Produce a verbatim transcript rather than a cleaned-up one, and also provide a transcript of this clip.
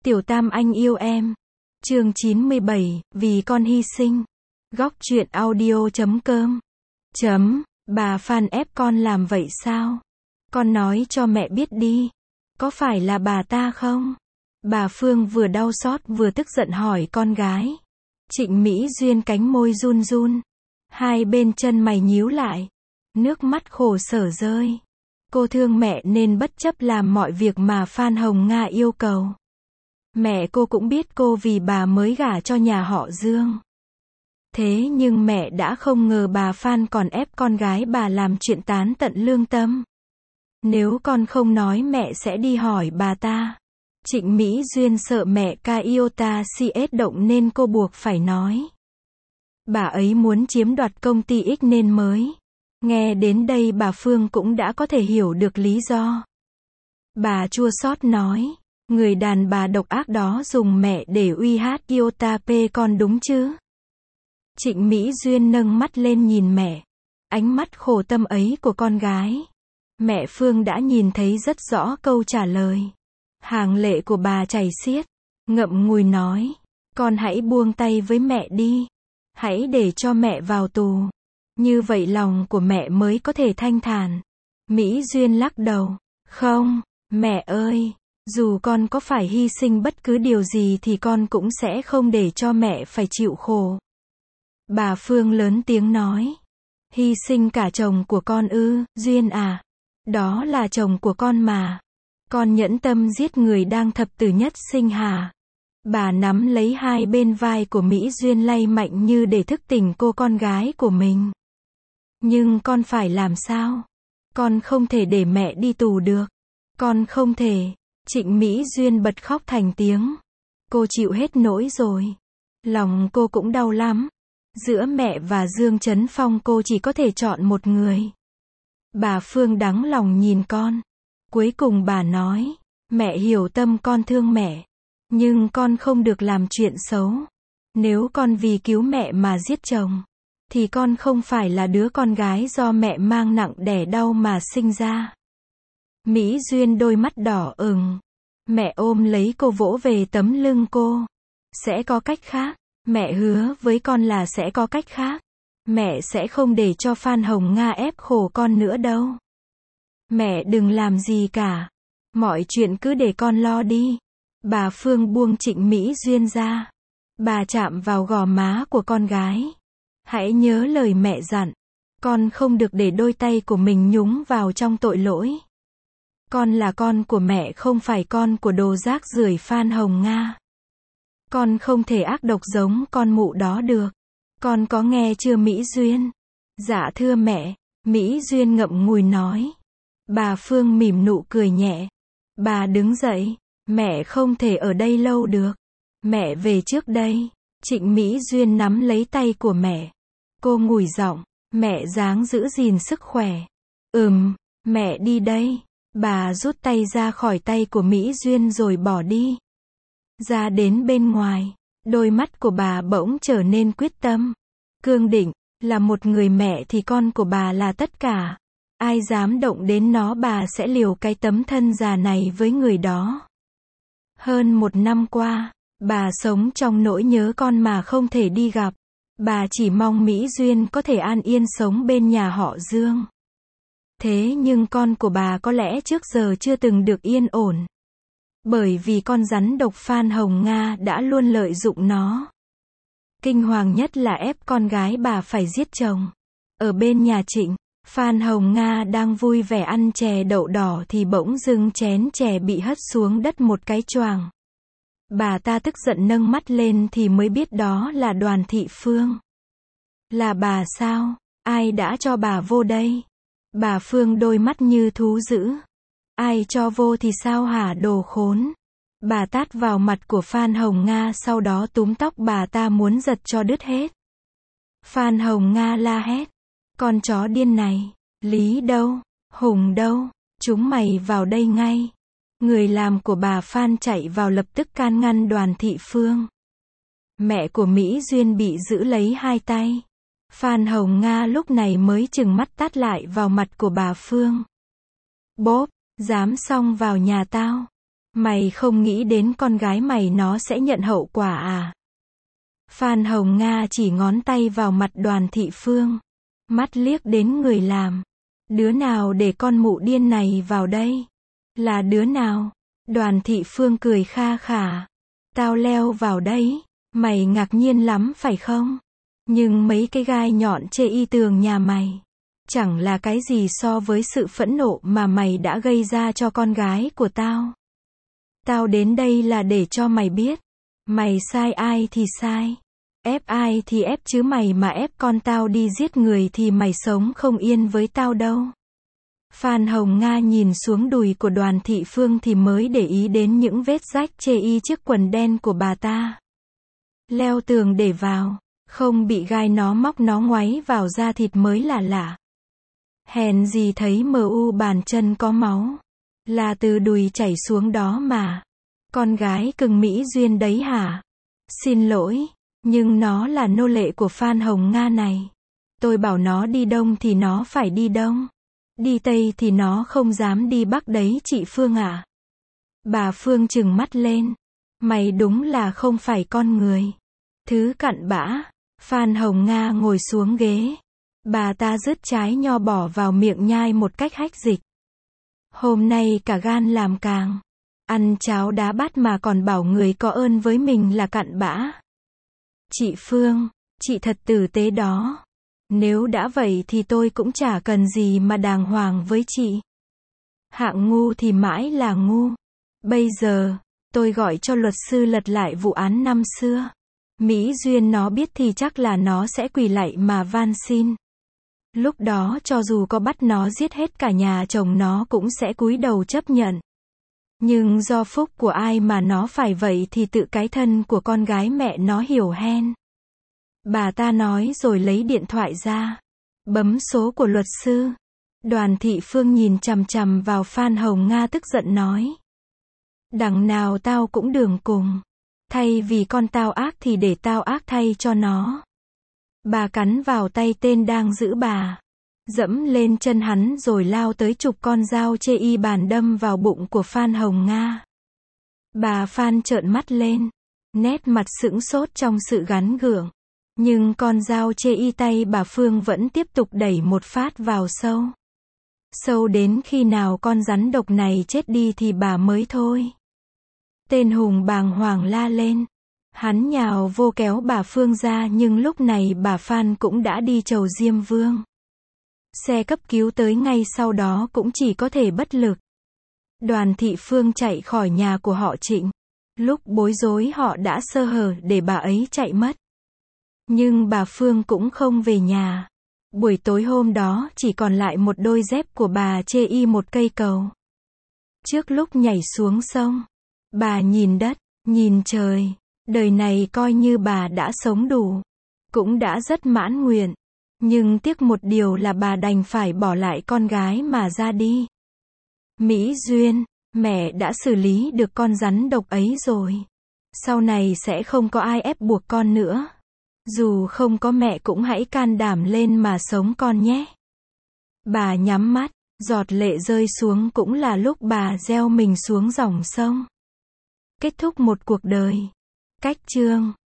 Tiểu Tam anh yêu em. Chương chín mươi bảy, vì con hy sinh. Góc truyện audio chấm com. Chấm, bà Phan ép con làm vậy sao? Con nói cho mẹ biết đi. Có phải là bà ta không? Bà Phương vừa đau xót vừa tức giận hỏi con gái. Trịnh Mỹ Duyên cánh môi run run. Hai bên chân mày nhíu lại. Nước mắt khổ sở rơi. Cô thương mẹ nên bất chấp làm mọi việc mà Phan Hồng Nga yêu cầu. Mẹ cô cũng biết cô vì bà mới gả cho nhà họ Dương. Thế nhưng mẹ đã không ngờ bà Phan còn ép con gái bà làm chuyện tán tận lương tâm. Nếu con không nói mẹ sẽ đi hỏi bà ta. Trịnh Mỹ Duyên sợ mẹ ca iota si ết động nên cô buộc phải nói. Bà ấy muốn chiếm đoạt công ty X nên mới. Nghe đến đây bà Phương cũng đã có thể hiểu được lý do. Bà chua xót nói. Người đàn bà độc ác đó dùng mẹ để uy hát iota p con đúng chứ? Trịnh Mỹ Duyên nâng mắt lên nhìn mẹ. Ánh mắt khổ tâm ấy của con gái. Mẹ Phương đã nhìn thấy rất rõ câu trả lời. Hàng lệ của bà chảy xiết. Ngậm ngùi nói. Con hãy buông tay với mẹ đi. Hãy để cho mẹ vào tù. Như vậy lòng của mẹ mới có thể thanh thản. Mỹ Duyên lắc đầu. Không, mẹ ơi. Dù con có phải hy sinh bất cứ điều gì thì con cũng sẽ không để cho mẹ phải chịu khổ. Bà Phương lớn tiếng nói. Hy sinh cả chồng của con ư, Duyên à. Đó là chồng của con mà. Con nhẫn tâm giết người đang thập tử nhất sinh hả? Bà nắm lấy hai bên vai của Mỹ Duyên lay mạnh như để thức tỉnh cô con gái của mình. Nhưng con phải làm sao? Con không thể để mẹ đi tù được. Con không thể. Trịnh Mỹ Duyên bật khóc thành tiếng. Cô chịu hết nỗi rồi. Lòng cô cũng đau lắm. Giữa mẹ và Dương Chấn Phong cô chỉ có thể chọn một người. Bà Phương đắng lòng nhìn con. Cuối cùng bà nói. Mẹ hiểu tâm con thương mẹ. Nhưng con không được làm chuyện xấu. Nếu con vì cứu mẹ mà giết chồng. Thì con không phải là đứa con gái do mẹ mang nặng đẻ đau mà sinh ra. Mỹ Duyên đôi mắt đỏ ửng. Mẹ ôm lấy cô vỗ về tấm lưng cô. Sẽ có cách khác. Mẹ hứa với con là sẽ có cách khác. Mẹ sẽ không để cho Phan Hồng Nga ép khổ con nữa đâu. Mẹ đừng làm gì cả. Mọi chuyện cứ để con lo đi. Bà Phương buông Trịnh Mỹ Duyên ra. Bà chạm vào gò má của con gái. Hãy nhớ lời mẹ dặn. Con không được để đôi tay của mình nhúng vào trong tội lỗi. Con là con của mẹ không phải con của đồ rác rưởi Phan Hồng Nga. Con không thể ác độc giống con mụ đó được. Con có nghe chưa Mỹ Duyên? Dạ thưa mẹ. Mỹ Duyên ngậm ngùi nói. Bà Phương mỉm nụ cười nhẹ. Bà đứng dậy. Mẹ không thể ở đây lâu được. Mẹ về trước đây. Trịnh Mỹ Duyên nắm lấy tay của mẹ. Cô ngủi giọng. Mẹ ráng giữ gìn sức khỏe. Ừm, mẹ đi đây. Bà rút tay ra khỏi tay của Mỹ Duyên rồi bỏ đi. Ra đến bên ngoài, đôi mắt của bà bỗng trở nên quyết tâm. Cương định, là một người mẹ thì con của bà là tất cả. Ai dám động đến nó bà sẽ liều cái tấm thân già này với người đó. Hơn một năm qua, bà sống trong nỗi nhớ con mà không thể đi gặp. Bà chỉ mong Mỹ Duyên có thể an yên sống bên nhà họ Dương. Thế nhưng con của bà có lẽ trước giờ chưa từng được yên ổn. Bởi vì con rắn độc Phan Hồng Nga đã luôn lợi dụng nó. Kinh hoàng nhất là ép con gái bà phải giết chồng. Ở bên nhà Trịnh, Phan Hồng Nga đang vui vẻ ăn chè đậu đỏ thì bỗng dưng chén chè bị hất xuống đất một cái choàng. Bà ta tức giận nâng mắt lên thì mới biết đó là Đoàn Thị Phương. Là bà sao? Ai đã cho bà vô đây? Bà Phương đôi mắt như thú dữ. Ai cho vô thì sao hả đồ khốn? Bà tát vào mặt của Phan Hồng Nga sau đó túm tóc bà ta muốn giật cho đứt hết. Phan Hồng Nga la hét. Con chó điên này. Lý đâu? Hùng đâu? Chúng mày vào đây ngay. Người làm của bà Phan chạy vào lập tức can ngăn Đoàn Thị Phương. Mẹ của Mỹ Duyên bị giữ lấy hai tay. Phan Hồng Nga lúc này mới chừng mắt tát lại vào mặt của bà Phương. Bốp, dám xông vào nhà tao. Mày không nghĩ đến con gái mày nó sẽ nhận hậu quả à? Phan Hồng Nga chỉ ngón tay vào mặt Đoàn Thị Phương. Mắt liếc đến người làm. Đứa nào để con mụ điên này vào đây? Là đứa nào? Đoàn Thị Phương cười kha khả. Tao leo vào đấy. Mày ngạc nhiên lắm phải không? Nhưng mấy cái gai nhọn chê y tường nhà mày chẳng là cái gì so với sự phẫn nộ mà mày đã gây ra cho con gái của tao. Tao đến đây là để cho mày biết. Mày sai ai thì sai. Ép ai thì ép chứ mày mà ép con tao đi giết người thì mày sống không yên với tao đâu. Phan Hồng Nga nhìn xuống đùi của Đoàn Thị Phương thì mới để ý đến những vết rách chê y chiếc quần đen của bà ta. Leo tường để vào, không bị gai nó móc nó ngoáy vào da thịt mới là lạ. Hèn gì thấy mờ u bàn chân có máu. Là từ đùi chảy xuống đó mà. Con gái cưng Mỹ Duyên đấy hả? Xin lỗi, nhưng nó là nô lệ của Phan Hồng Nga này. Tôi bảo nó đi đông thì nó phải đi đông. Đi tây thì nó không dám đi bắc đấy chị Phương ạ. Bà Phương trừng mắt lên. Mày đúng là không phải con người. Thứ cặn bã. Phan Hồng Nga ngồi xuống ghế. Bà ta rứt trái nho bỏ vào miệng nhai một cách hách dịch. Hôm nay cả gan làm càng. Ăn cháo đá bát mà còn bảo người có ơn với mình là cặn bã. Chị Phương, chị thật tử tế đó. Nếu đã vậy thì tôi cũng chả cần gì mà đàng hoàng với chị. Hạng ngu thì mãi là ngu. Bây giờ, tôi gọi cho luật sư lật lại vụ án năm xưa. Mỹ Duyên nó biết thì chắc là nó sẽ quỳ lạy mà van xin. Lúc đó cho dù có bắt nó giết hết cả nhà chồng nó cũng sẽ cúi đầu chấp nhận. Nhưng do phúc của ai mà nó phải vậy thì tự cái thân của con gái mẹ nó hiểu hen. Bà ta nói rồi lấy điện thoại ra. Bấm số của luật sư. Đoàn Thị Phương nhìn chằm chằm vào Phan Hồng Nga tức giận nói. Đằng nào tao cũng đường cùng. Thay vì con tao ác thì để tao ác thay cho nó. Bà cắn vào tay tên đang giữ bà. Dẫm lên chân hắn rồi lao tới chụp con dao chê y bàn đâm vào bụng của Phan Hồng Nga. Bà Phan trợn mắt lên. Nét mặt sững sốt trong sự gắn gượng. Nhưng con dao chê y tay bà Phương vẫn tiếp tục đẩy một phát vào sâu. Sâu đến khi nào con rắn độc này chết đi thì bà mới thôi. Tên hùng bàng hoàng la lên. Hắn nhào vô kéo bà Phương ra nhưng lúc này bà Phan cũng đã đi chầu Diêm Vương. Xe cấp cứu tới ngay sau đó cũng chỉ có thể bất lực. Đoàn Thị Phương chạy khỏi nhà của họ Trịnh. Lúc bối rối họ đã sơ hở để bà ấy chạy mất. Nhưng bà Phương cũng không về nhà. Buổi tối hôm đó chỉ còn lại một đôi dép của bà chê y một cây cầu. Trước lúc nhảy xuống sông, bà nhìn đất, nhìn trời. Đời này coi như bà đã sống đủ. Cũng đã rất mãn nguyện. Nhưng tiếc một điều là bà đành phải bỏ lại con gái mà ra đi. Mỹ Duyên, mẹ đã xử lý được con rắn độc ấy rồi. Sau này sẽ không có ai ép buộc con nữa. Dù không có mẹ cũng hãy can đảm lên mà sống con nhé. Bà nhắm mắt, giọt lệ rơi xuống cũng là lúc bà gieo mình xuống dòng sông. Kết thúc một cuộc đời. Cách chương